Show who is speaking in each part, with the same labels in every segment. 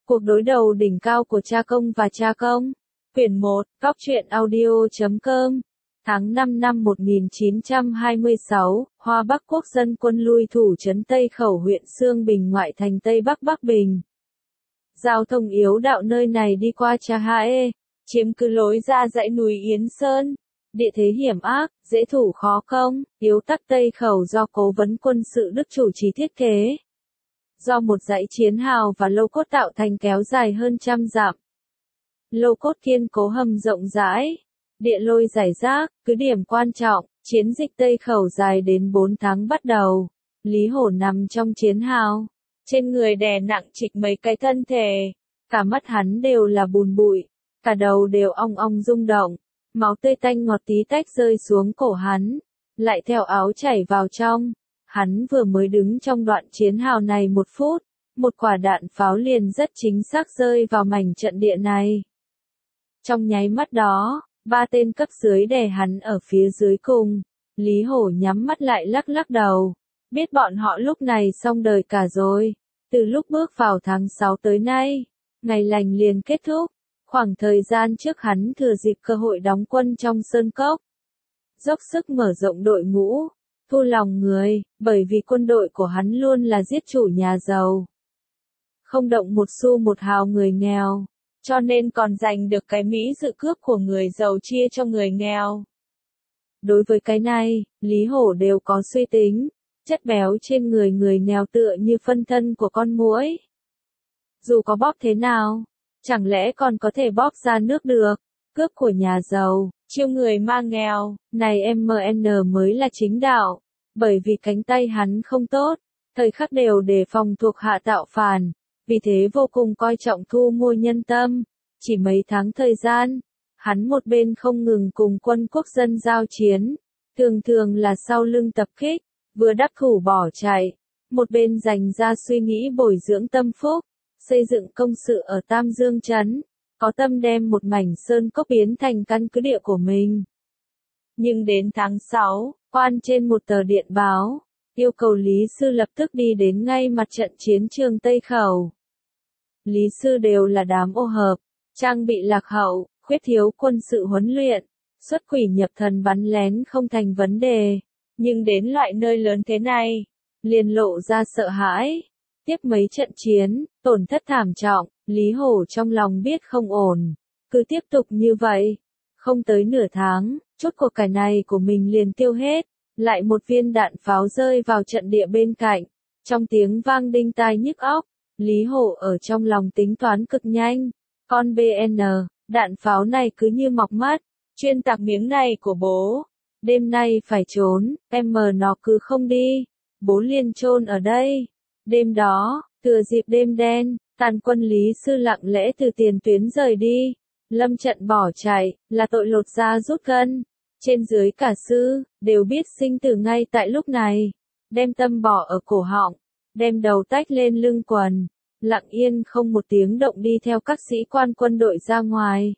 Speaker 1: Cuộc đối đầu đỉnh cao của cha công và cha công. Quyển 1, Góc truyện audio.com. Tháng 5 năm 1926, Hoa Bắc Quốc dân quân lui thủ trấn Tây Khẩu huyện Xương Bình ngoại thành Tây Bắc Bắc Bình. Giao thông yếu đạo nơi này đi qua Cha Hae, chiếm cứ lối ra dãy núi Yến Sơn. Địa thế hiểm ác, dễ thủ khó công, yếu tắc Tây Khẩu do Cố vấn quân sự Đức chủ trì thiết kế. Do một dãy chiến hào và lô cốt tạo thành kéo dài hơn trăm dặm. Lô cốt kiên cố hầm rộng rãi, địa lôi rải rác, cứ điểm quan trọng, chiến dịch Tây Khẩu dài đến 4 tháng bắt đầu. Lý Hổ nằm trong chiến hào, trên người đè nặng trịch mấy cái thân thể, cả mắt hắn đều là bùn bụi, cả đầu đều ong ong rung động, máu tươi tanh ngọt tí tách rơi xuống cổ hắn, lại theo áo chảy vào trong. Hắn vừa mới đứng trong đoạn chiến hào này 1 phút, một quả đạn pháo liền rất chính xác rơi vào mảnh trận địa này. Trong nháy mắt đó, 3 tên cấp dưới đè hắn ở phía dưới cùng. Lý Hổ nhắm mắt lại lắc lắc đầu, biết bọn họ lúc này xong đời cả rồi. Từ lúc bước vào tháng 6 tới nay, ngày lành liền kết thúc. Khoảng thời gian trước hắn thừa dịp cơ hội đóng quân trong Sơn Cốc, dốc sức mở rộng đội ngũ, thu lòng người, bởi vì quân đội của hắn luôn là giết chủ nhà giàu. Không động một xu một hào người nghèo, cho nên còn giành được cái mỹ dự cướp của người giàu chia cho người nghèo. Đối với cái này, Lý Hổ đều có suy tính, chất béo trên người người nghèo tựa như phân thân của con muỗi. Dù có bóp thế nào, chẳng lẽ còn có thể bóp ra nước được, cướp của nhà giàu, chiêu người mang nghèo, này MN mới là chính đạo, bởi vì cánh tay hắn không tốt, thời khắc đều đề phòng thuộc hạ tạo phản, vì thế vô cùng coi trọng thu mua nhân tâm. Chỉ mấy tháng thời gian, hắn một bên không ngừng cùng quân quốc dân giao chiến, thường thường là sau lưng tập kích, vừa đắc thủ bỏ chạy, một bên dành ra suy nghĩ bồi dưỡng tâm phúc, xây dựng công sự ở Tam Dương Trấn, có tâm đem một mảnh sơn cốc biến thành căn cứ địa của mình. Nhưng đến tháng 6, quan trên một tờ điện báo, yêu cầu Lý Sư lập tức đi đến ngay mặt trận chiến trường Tây Khẩu. Lý Sư đều là đám ô hợp, trang bị lạc hậu, khuyết thiếu quân sự huấn luyện, xuất quỷ nhập thần bắn lén không thành vấn đề, nhưng đến loại nơi lớn thế này, liền lộ ra sợ hãi. Tiếp mấy trận chiến, tổn thất thảm trọng, Lý Hổ trong lòng biết không ổn, cứ tiếp tục như vậy, không tới nửa tháng, chút của cải này của mình liền tiêu hết, lại một viên đạn pháo rơi vào trận địa bên cạnh, trong tiếng vang đinh tai nhức óc, Lý Hổ ở trong lòng tính toán cực nhanh, con BN, đạn pháo này cứ như mọc mắt, chuyên tạc miếng này của bố, đêm nay phải trốn, nó cứ không đi, bố liền chôn ở đây. Đêm đó, thừa dịp đêm đen, tàn quân Lý Sư lặng lẽ từ tiền tuyến rời đi, lâm trận bỏ chạy, là tội lột da rút gân. Trên dưới cả sư, đều biết sinh tử ngay tại lúc này, đem tâm bỏ ở cổ họng, đem đầu tách lên lưng quần, lặng yên không một tiếng động đi theo các sĩ quan quân đội ra ngoài.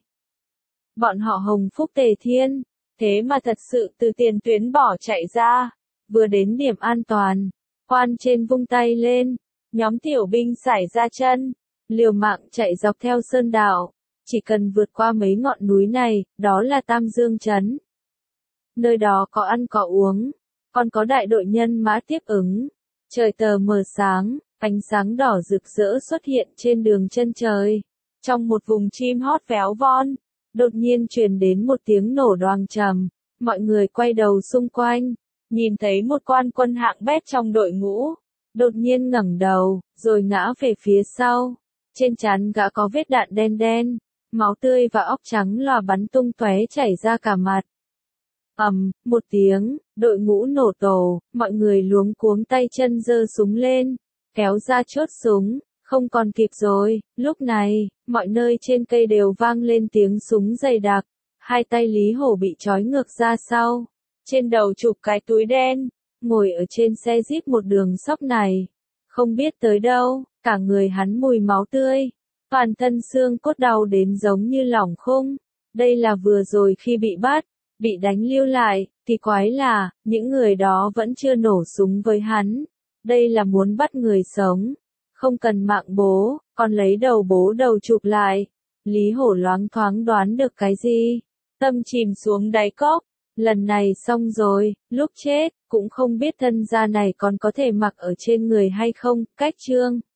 Speaker 1: Bọn họ hồng phúc tề thiên, thế mà thật sự từ tiền tuyến bỏ chạy ra, vừa đến điểm an toàn. Quan trên vung tay lên, nhóm tiểu binh sải ra chân, liều mạng chạy dọc theo sơn đạo, chỉ cần vượt qua mấy ngọn núi này, đó là Tam Dương Trấn. Nơi đó có ăn có uống, còn có đại đội nhân mã tiếp ứng. Trời tờ mờ sáng, ánh sáng đỏ rực rỡ xuất hiện trên đường chân trời. Trong một vùng chim hót véo von, đột nhiên truyền đến một tiếng nổ đoàng trầm, mọi người quay đầu xung quanh. Nhìn thấy một quan quân hạng bét trong đội ngũ, đột nhiên ngẩng đầu, rồi ngã về phía sau. Trên trán gã có vết đạn đen đen, máu tươi và óc trắng lòa bắn tung tóe chảy ra cả mặt. Một tiếng, đội ngũ nổ tổ, mọi người luống cuống tay chân giơ súng lên, kéo ra chốt súng, không còn kịp rồi. Lúc này, mọi nơi trên cây đều vang lên tiếng súng dày đặc, hai tay Lý Hổ bị trói ngược ra sau. Trên đầu chụp cái túi đen, ngồi ở trên xe jeep một đường sóc này, không biết tới đâu, cả người hắn mùi máu tươi, toàn thân xương cốt đau đến giống như lỏng khung. Đây là vừa rồi khi bị bắt, bị đánh lưu lại, thì quái là, những người đó vẫn chưa nổ súng với hắn. Đây là muốn bắt người sống, không cần mạng bố, Con lấy đầu bố đầu chụp lại. Lý Hổ loáng thoáng đoán được cái gì. Tâm chìm xuống đáy cốc. Lần này xong rồi, lúc chết, cũng không biết thân da này còn có thể mặc ở trên người hay không. Cách chương